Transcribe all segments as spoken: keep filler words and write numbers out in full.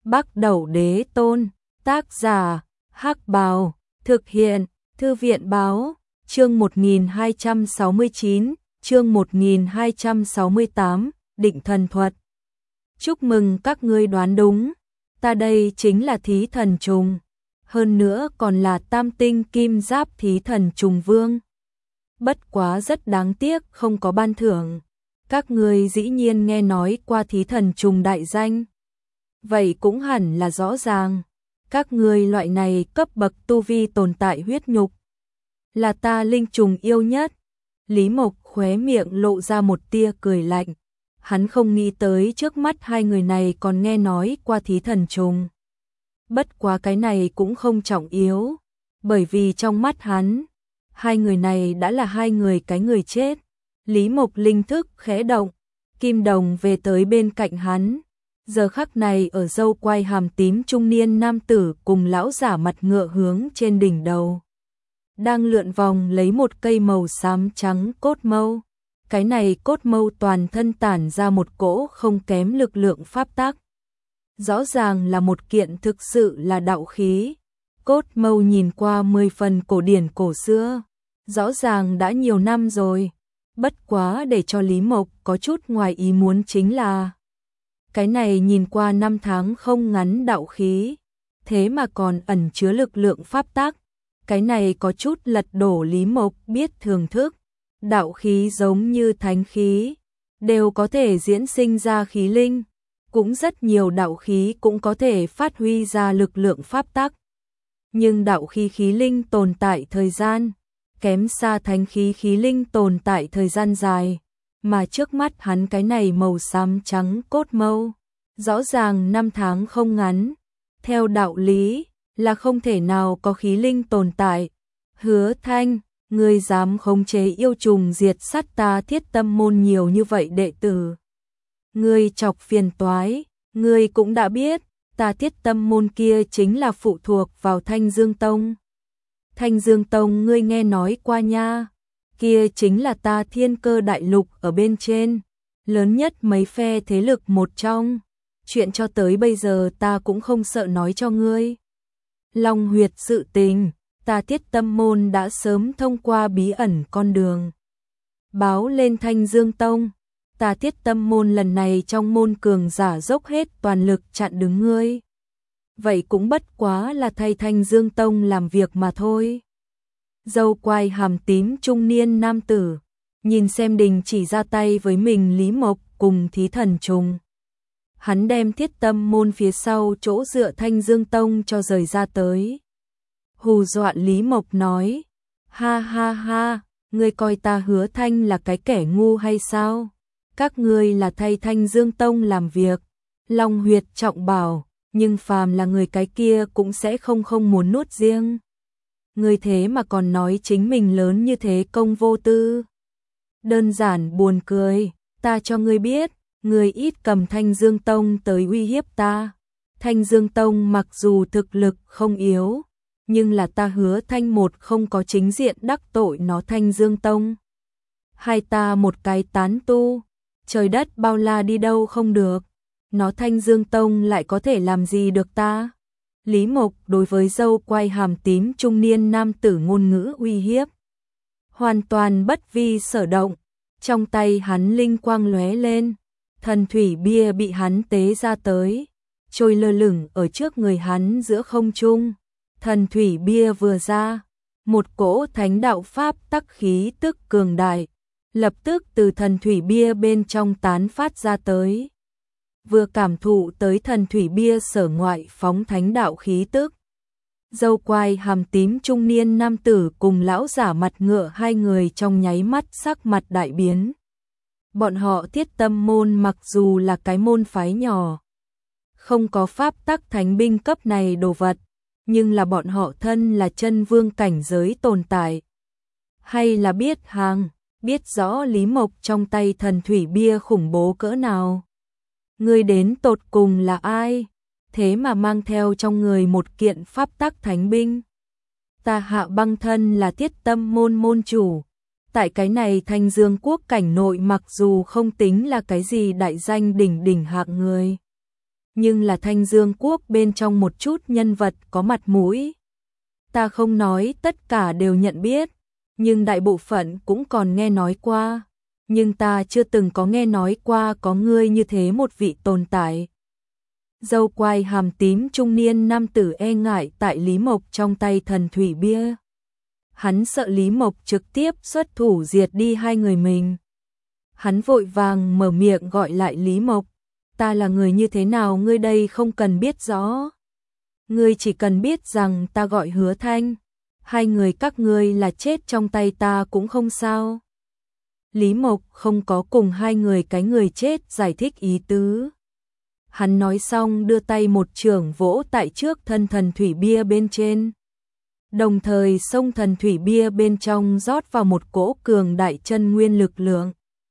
Bắc Đẩu Đế Tôn, tác giả, Hắc Bào, thực hiện, Thư viện Báo, chương một nghìn hai trăm sáu mươi chín, chương một nghìn hai trăm sáu mươi tám, định thần thuật. Chúc mừng các ngươi đoán đúng, ta đây chính là Thí Thần Trùng, hơn nữa còn là tam tinh kim giáp Thí Thần Trùng Vương. Bất quá rất đáng tiếc không có ban thưởng, các ngươi dĩ nhiên nghe nói qua Thí Thần Trùng đại danh. Vậy cũng hẳn là rõ ràng, các ngươi loại này cấp bậc tu vi tồn tại huyết nhục, là ta linh trùng yêu nhất. Lý Mộc khóe miệng lộ ra một tia cười lạnh, hắn không nghĩ tới trước mắt hai người này còn nghe nói qua Thí Thần Trùng. Bất quá cái này cũng không trọng yếu, bởi vì trong mắt hắn, hai người này đã là hai người cái người chết. Lý Mộc linh thức khẽ động, kim đồng về tới bên cạnh hắn. Giờ khắc này ở râu quai hàm tím trung niên nam tử cùng lão giả mặt ngựa hướng trên đỉnh đầu, đang lượn vòng lấy một cây màu xám trắng cốt mâu. Cái này cốt mâu toàn thân tản ra một cỗ không kém lực lượng pháp tắc. Rõ ràng là một kiện thực sự là đạo khí. Cốt mâu nhìn qua mười phần cổ điển cổ xưa, rõ ràng đã nhiều năm rồi. Bất quá để cho Lý Mộc có chút ngoài ý muốn chính là cái này nhìn qua năm tháng không ngắn đạo khí, thế mà còn ẩn chứa lực lượng pháp tắc. Cái này có chút lật đổ Lý Mộc biết thưởng thức. Đạo khí giống như thánh khí, đều có thể diễn sinh ra khí linh, cũng rất nhiều đạo khí cũng có thể phát huy ra lực lượng pháp tắc. Nhưng đạo khí khí linh tồn tại thời gian, kém xa thánh khí khí linh tồn tại thời gian dài, mà trước mắt hắn cái này màu xám trắng cốt mâu, rõ ràng năm tháng không ngắn, theo đạo lý là không thể nào có khí linh tồn tại. Hứa Thanh, ngươi dám khống chế yêu trùng diệt sát ta Thiết Tâm môn nhiều như vậy đệ tử, ngươi chọc phiền toái. Ngươi cũng đã biết, ta Thiết Tâm môn kia chính là phụ thuộc vào Thanh Dương Tông. Thanh Dương Tông ngươi nghe nói qua nha, kia chính là ta Thiên Cơ đại lục ở bên trên, lớn nhất mấy phe thế lực một trong. Chuyện cho tới bây giờ ta cũng không sợ nói cho ngươi. Long huyệt sự tình, ta Thiết Tâm môn đã sớm thông qua bí ẩn con đường báo lên Thanh Dương Tông. Ta Thiết Tâm môn lần này trong môn cường giả dốc hết toàn lực chặn đứng ngươi, vậy cũng bất quá là thay Thanh Dương Tông làm việc mà thôi. Râu quai hàm tím trung niên nam tử nhìn xem đình chỉ ra tay với mình Lý Mộc cùng Thí Thần Trùng, hắn đem Thiết Tâm môn phía sau chỗ dựa Thanh Dương Tông cho rời ra tới. Hù dọa Lý Mộc nói, ha ha ha, ngươi coi ta Hứa Thanh là cái kẻ ngu hay sao? Các ngươi là thay Thanh Dương Tông làm việc, Long huyệt trọng bảo, nhưng phàm là người cái kia cũng sẽ không không muốn nuốt riêng. Ngươi thế mà còn nói chính mình lớn như thế công vô tư. Đơn giản buồn cười, ta cho ngươi biết, ngươi ít cầm Thanh Dương Tông tới uy hiếp ta. Thanh Dương Tông mặc dù thực lực không yếu, nhưng là ta Hứa Thanh một không có chính diện đắc tội nó Thanh Dương Tông. Hai ta một cái tán tu, trời đất bao la đi đâu không được, nó Thanh Dương Tông lại có thể làm gì được ta? Lý Mộc đối với râu quai hàm tím trung niên nam tử ngôn ngữ uy hiếp, hoàn toàn bất vi sở động. Trong tay hắn linh quang lóe lên, thần thủy bia bị hắn tế ra tới, trôi lơ lửng ở trước người hắn giữa không trung. Thần thủy bia vừa ra, một cỗ thánh đạo pháp tắc khí tức cường đại lập tức từ thần thủy bia bên trong tán phát ra tới. Vừa cảm thụ tới thần thủy bia sở ngoại phóng thánh đạo khí tức, râu quai hàm tím trung niên nam tử cùng lão giả mặt ngựa hai người trong nháy mắt sắc mặt đại biến. Bọn họ Thiết Tâm môn mặc dù là cái môn phái nhỏ, không có pháp tắc thánh binh cấp này đồ vật, nhưng là bọn họ thân là chân vương cảnh giới tồn tại, hay là biết hàng, biết rõ Lý Mộc trong tay thần thủy bia khủng bố cỡ nào. Ngươi đến tột cùng là ai, thế mà mang theo trong người một kiện pháp tắc thánh binh? Ta Hạ Băng thân là Thiết Tâm môn môn chủ, tại cái này Thanh Dương quốc cảnh nội mặc dù không tính là cái gì đại danh đỉnh đỉnh hạng người, nhưng là Thanh Dương quốc bên trong một chút nhân vật có mặt mũi. Ta không nói tất cả đều nhận biết, nhưng đại bộ phận cũng còn nghe nói qua, nhưng ta chưa từng có nghe nói qua có ngươi như thế một vị tồn tại. Dâu quai hàm tím trung niên nam tử e ngại tại Lý Mộc trong tay thần thủy bia. Hắn sợ Lý Mộc trực tiếp xuất thủ diệt đi hai người mình. Hắn vội vàng mở miệng gọi lại Lý Mộc. Ta là người như thế nào ngươi đây không cần biết rõ. Ngươi chỉ cần biết rằng ta gọi Hứa Thanh. Hai người các ngươi là chết trong tay ta cũng không sao. Lý Mộc không có cùng hai người cái người chết giải thích ý tứ. Hắn nói xong đưa tay một chưởng vỗ tại trước thân thần thủy bia bên trên. Đồng thời xông thần thủy bia bên trong rót vào một cỗ cường đại chân nguyên lực lượng.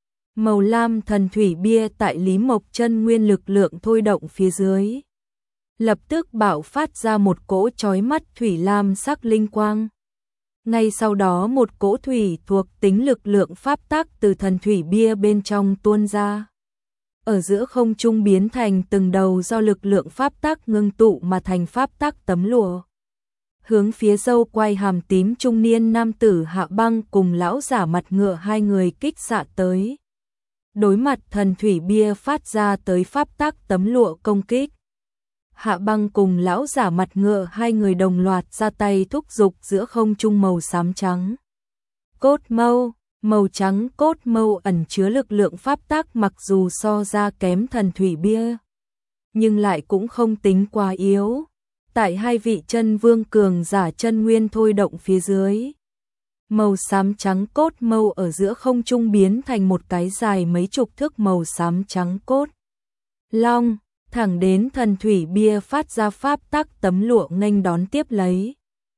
Màu lam thần thủy bia tại Lý Mộc chân nguyên lực lượng thôi động phía dưới. Lập tức bạo phát ra một cỗ chói mắt thủy lam sắc linh quang. Ngay sau đó một cỗ thủy thuộc tính lực lượng pháp tắc từ thần thủy bia bên trong tuôn ra. Ở giữa không trung biến thành từng đầu do lực lượng pháp tắc ngưng tụ mà thành pháp tắc tấm lụa. Hướng phía dâu quai hàm tím trung niên nam tử Hạ Băng cùng lão giả mặt ngựa hai người kích xạ tới. Đối mặt thần thủy bia phát ra tới pháp tắc tấm lụa công kích. Hạ Băng cùng lão giả mặt ngựa hai người đồng loạt ra tay thúc giục giữa không trung màu xám trắng. Cốt mâu, màu trắng cốt mâu ẩn chứa lực lượng pháp tắc mặc dù so ra kém thần thủy bia, nhưng lại cũng không tính quá yếu. Tại hai vị chân vương cường giả chân nguyên thôi động phía dưới. Màu xám trắng cốt mâu ở giữa không trung biến thành một cái dài mấy chục thước màu xám trắng cốt. Long, thẳng đến thần thủy bia phát ra pháp tắc tấm lụa nghênh đón tiếp lấy.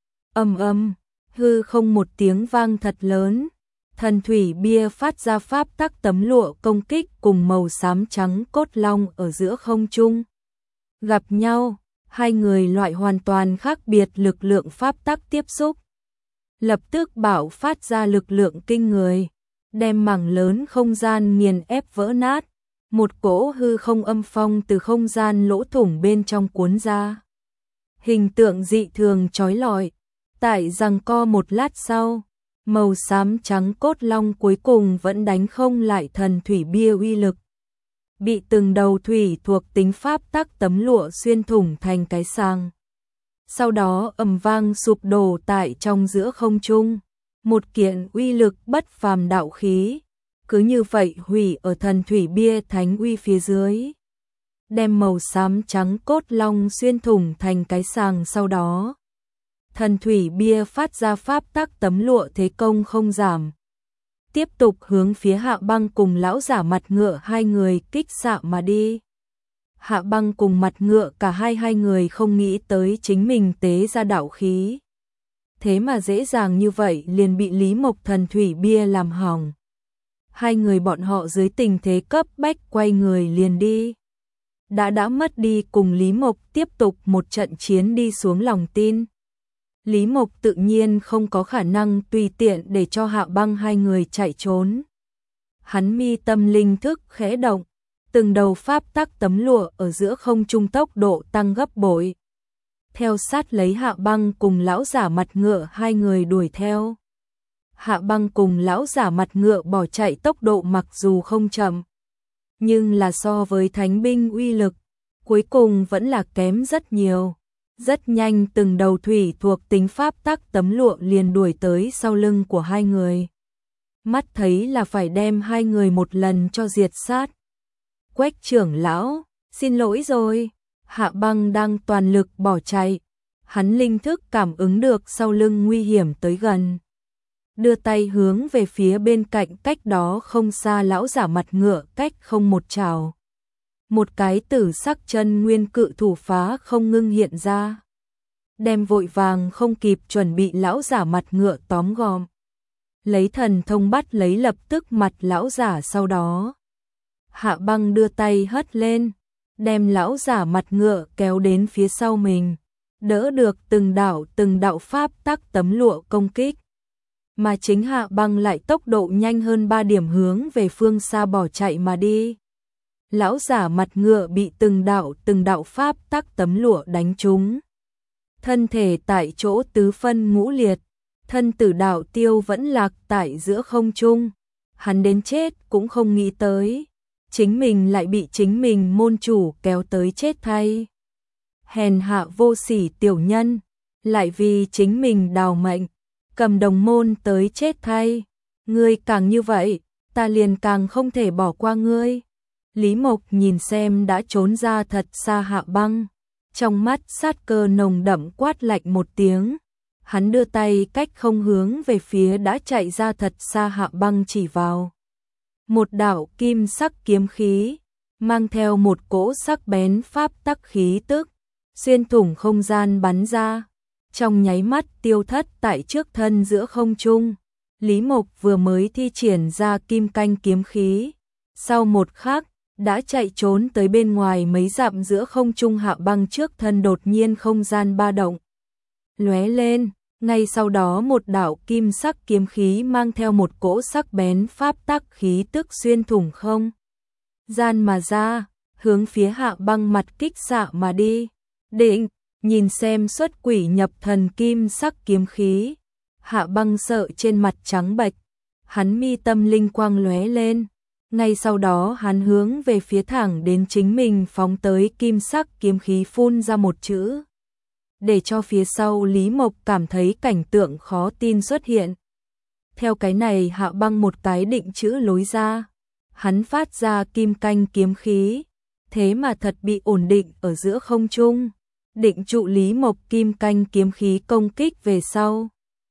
Ầm ầm, hư không một tiếng vang thật lớn. Thần thủy bia phát ra pháp tắc tấm lụa công kích cùng màu xám trắng cốt long ở giữa không trung. Gặp nhau, hai người loại hoàn toàn khác biệt lực lượng pháp tắc tiếp xúc. Lập tức bạo phát ra lực lượng kinh người, đem mảng lớn không gian nghiền ép vỡ nát. Một cỗ hư không âm phong từ không gian lỗ thủng bên trong cuốn ra. Hình tượng dị thường chói lọi. Tại giằng co một lát sau, màu xám trắng cốt long cuối cùng vẫn đánh không lại thần thủy bia uy lực. Bị từng đầu thủy thuộc tính pháp tắc tấm lụa xuyên thủng thành cái sàng. Sau đó ầm vang sụp đổ tại trong giữa không trung. Một kiện uy lực bất phàm đạo khí. Cứ như vậy hủy ở thần thủy bia thánh uy phía dưới. Đem màu xám trắng cốt long xuyên thủng thành cái sàng sau đó. Thần thủy bia phát ra pháp tắc tấm lụa thế công không giảm. Tiếp tục hướng phía Hạ Băng cùng lão giả mặt ngựa hai người kích xạ mà đi. Hạ Băng cùng mặt ngựa cả hai hai người không nghĩ tới chính mình tế ra đạo khí. Thế mà dễ dàng như vậy liền bị Lý Mộc thần thủy bia làm hỏng. Hai người bọn họ dưới tình thế cấp bách quay người liền đi. Đã đã mất đi cùng Lý Mộc tiếp tục một trận chiến đi xuống lòng tin. Lý Mộc tự nhiên không có khả năng tùy tiện để cho Hạ Băng hai người chạy trốn. Hắn mi tâm linh thức khẽ động, từng đầu pháp tắc tấm lụa ở giữa không trung tốc độ tăng gấp bội. Theo sát lấy Hạ Băng cùng lão giả mặt ngựa hai người đuổi theo. Hạ Băng cùng lão giả mặt ngựa bỏ chạy tốc độ mặc dù không chậm, nhưng là so với thánh binh uy lực, cuối cùng vẫn là kém rất nhiều. Rất nhanh từng đầu thủy thuộc tính pháp tắc tấm lụa liền đuổi tới sau lưng của hai người. Mắt thấy là phải đem hai người một lần cho diệt sát. Quách trưởng lão, xin lỗi rồi. Hạ Băng đang toàn lực bỏ chạy. Hắn linh thức cảm ứng được sau lưng nguy hiểm tới gần. Đưa tay hướng về phía bên cạnh cách đó không xa lão giả mặt ngựa cách không một trào. Một cái tử sắc chân nguyên cự thủ phá không ngưng hiện ra. Đem vội vàng không kịp chuẩn bị lão giả mặt ngựa tóm gom. Lấy thần thông bắt lấy lập tức mặt lão giả sau đó. Hạ Băng đưa tay hất lên. Đem lão giả mặt ngựa kéo đến phía sau mình. Đỡ được từng đạo từng đạo pháp tắc tấm lụa công kích. Mà chính Hạ Băng lại tốc độ nhanh hơn ba điểm hướng về phương xa bỏ chạy mà đi. lão giả mặt ngựa bị từng đạo từng đạo pháp tắc tấm lụa đánh trúng. Thân thể tại chỗ tứ phân ngũ liệt, thân tử đạo tiêu vẫn lạc tại giữa không trung. Hắn đến chết cũng không nghĩ tới, chính mình lại bị chính mình môn chủ kéo tới chết thay. Hèn hạ vô sỉ tiểu nhân, lại vì chính mình đào mệnh, cầm đồng môn tới chết thay. Ngươi càng như vậy, ta liền càng không thể bỏ qua ngươi. Lý Mộc nhìn xem đã trốn ra thật xa Hạ Băng, trong mắt sát cơ nồng đậm quát lạnh một tiếng. Hắn đưa tay cách không hướng về phía đã chạy ra thật xa Hạ Băng chỉ vào. Một đạo kim sắc kiếm khí, mang theo một cỗ sắc bén pháp tắc khí tức, xuyên thủng không gian bắn ra, trong nháy mắt tiêu thất tại trước thân giữa không trung. Lý Mộc vừa mới thi triển ra kim canh kiếm khí, sau một khắc đã chạy trốn tới bên ngoài mấy dặm giữa không trung. Hạ Băng trước thân đột nhiên không gian ba động, lóe lên, ngay sau đó một đạo kim sắc kiếm khí mang theo một cỗ sắc bén pháp tắc khí tức xuyên thủng không gian mà ra, hướng phía Hạ Băng mặt kích xạ mà đi. Định, nhìn xem xuất quỷ nhập thần kim sắc kiếm khí, Hạ Băng sợ trên mặt trắng bệch, hắn mi tâm linh quang lóe lên, ngay sau đó hắn hướng về phía thẳng đến chính mình phóng tới kim sắc kiếm khí phun ra một chữ, để cho phía sau Lý Mộc cảm thấy cảnh tượng khó tin xuất hiện. Theo cái này Hạ Băng một cái định chữ lối ra, hắn phát ra kim canh kiếm khí, thế mà thật bị ổn định ở giữa không trung, định trụ Lý Mộc kim canh kiếm khí công kích về sau.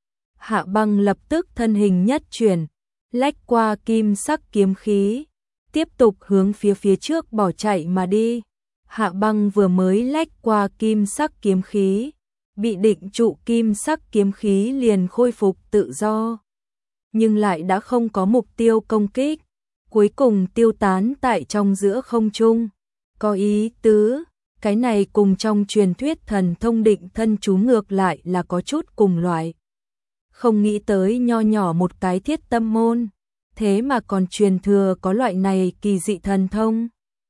Hạ Băng lập tức thân hình nhất chuyển, lách qua kim sắc kiếm khí, tiếp tục hướng phía phía trước bỏ chạy mà đi. Hạ Băng vừa mới lách qua kim sắc kiếm khí, bị định trụ kim sắc kiếm khí liền khôi phục tự do, nhưng lại đã không có mục tiêu công kích, cuối cùng tiêu tán tại trong giữa không trung. Có ý tứ, cái này cùng trong truyền thuyết thần thông định thân chú ngược lại là có chút cùng loại. Không nghĩ tới nho nhỏ một cái Thiết Tâm môn, thế mà còn truyền thừa có loại này kỳ dị thần thông.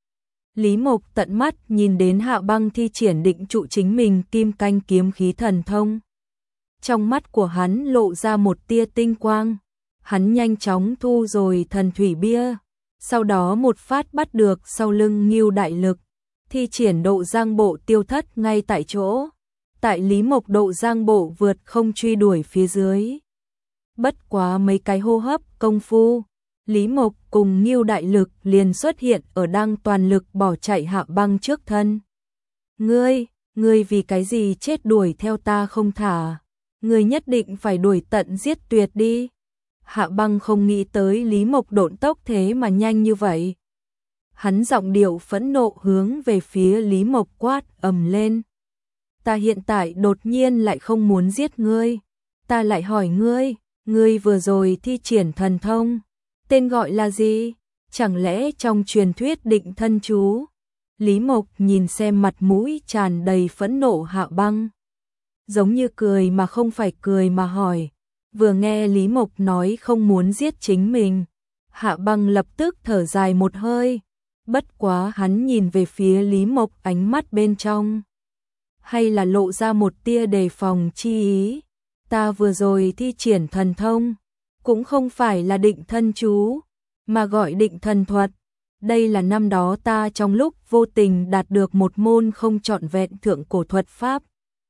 Lý Mộc tận mắt nhìn đến Hạ Băng thi triển định trụ chính mình kim canh kiếm khí thần thông. Trong mắt của hắn lộ ra một tia tinh quang, hắn nhanh chóng thu rồi thần thủy bia, sau đó một phát bắt được sau lưng Ngưu Đại Lực, thi triển độ giang bộ tiêu thất ngay tại chỗ. Tại Lý Mộc độ giang bộ vượt không truy đuổi phía dưới. Bất quá mấy cái hô hấp công phu, Lý Mộc cùng Ngưu Đại Lực liền xuất hiện ở đang toàn lực bỏ chạy Hạ Băng trước thân. Ngươi, ngươi vì cái gì chết đuổi theo ta không thả? Ngươi nhất định phải đuổi tận giết tuyệt đi. Hạ Băng không nghĩ tới Lý Mộc độn tốc thế mà nhanh như vậy. Hắn giọng điệu phẫn nộ hướng về phía Lý Mộc quát ầm lên. Ta hiện tại đột nhiên lại không muốn giết ngươi. Ta lại hỏi ngươi, ngươi vừa rồi thi triển thần thông, tên gọi là gì? Chẳng lẽ trong truyền thuyết định thân chú? Lý Mộc nhìn xem mặt mũi tràn đầy phẫn nộ Hạ Băng, giống như cười mà không phải cười mà hỏi. Vừa nghe Lý Mộc nói không muốn giết chính mình, Hạ Băng lập tức thở dài một hơi. Bất quá hắn nhìn về phía Lý Mộc, ánh mắt bên trong hay là lộ ra một tia đề phòng chi ý. Ta vừa rồi thi triển thần thông, cũng không phải là định thân chú, mà gọi định thần thuật. Đây là năm đó ta trong lúc vô tình đạt được một môn không trọn vẹn thượng cổ thuật pháp.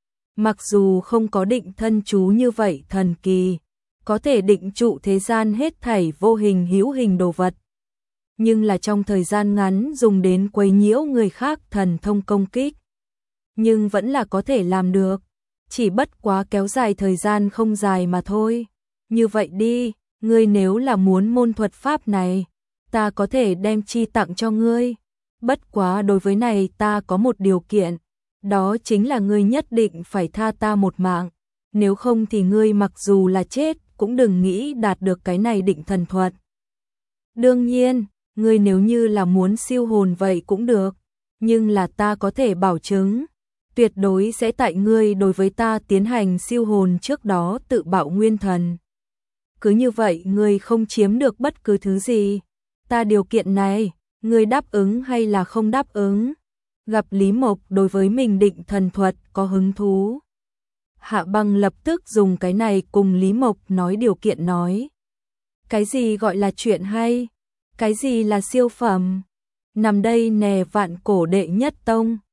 Mặc dù không có định thân chú như vậy thần kỳ, có thể định trụ thế gian hết thảy vô hình hữu hình đồ vật, nhưng là trong thời gian ngắn dùng đến quấy nhiễu người khác thần thông công kích, nhưng vẫn là có thể làm được, chỉ bất quá kéo dài thời gian không dài mà thôi. Như vậy đi, ngươi nếu là muốn môn thuật pháp này, ta có thể đem chi tặng cho ngươi. Bất quá đối với này ta có một điều kiện, đó chính là ngươi nhất định phải tha ta một mạng, nếu không thì ngươi mặc dù là chết cũng đừng nghĩ đạt được cái này định thần thuật. Đương nhiên, ngươi nếu như là muốn siêu hồn vậy cũng được, nhưng là ta có thể bảo chứng, tuyệt đối sẽ tại ngươi đối với ta tiến hành siêu hồn trước đó tự bạo nguyên thần. Cứ như vậy ngươi không chiếm được bất cứ thứ gì. Ta điều kiện này, Ngươi đáp ứng hay là không đáp ứng? Gặp Lý Mộc đối với mình định thần thuật có hứng thú. Hạ Băng lập tức dùng cái này cùng Lý Mộc nói điều kiện nói. Cái gì gọi là chuyện hay? Cái gì là siêu phẩm? Nằm đây nè vạn cổ đệ nhất tông.